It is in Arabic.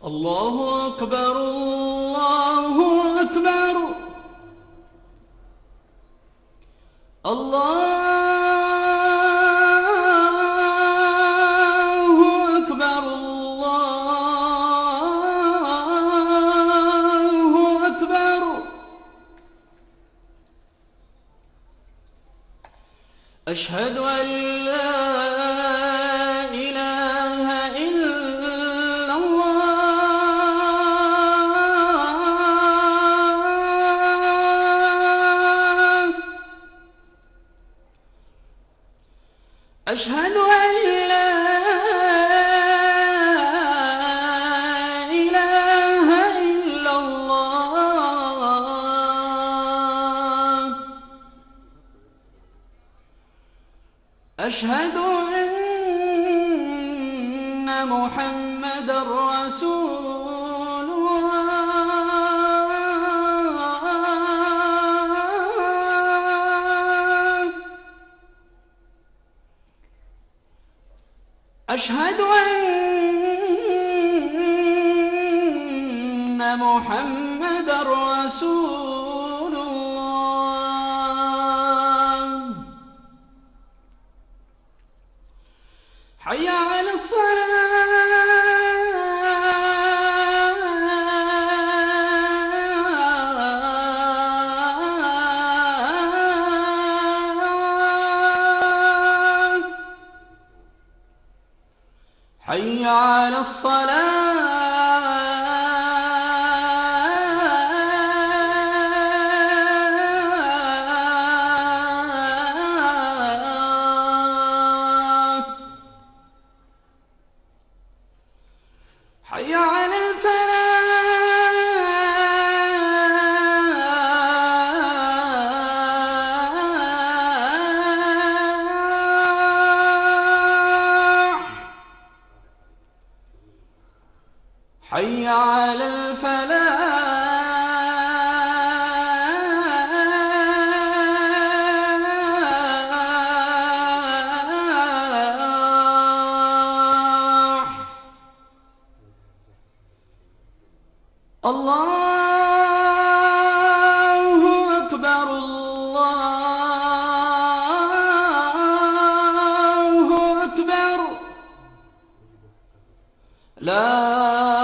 الله أكبر الله أكبر الله أكبر الله أكبر. أشهد أن لا إله إلا الله. أشهد أن لا إله إلا الله. أشهد أن محمدًا رسول الله. أشهد أن محمدًا رسول الله. حي على الصلاة. حي على الصلاة. حي على الفلاح. حي على الفلاح. الله أكبر الله أكبر. لا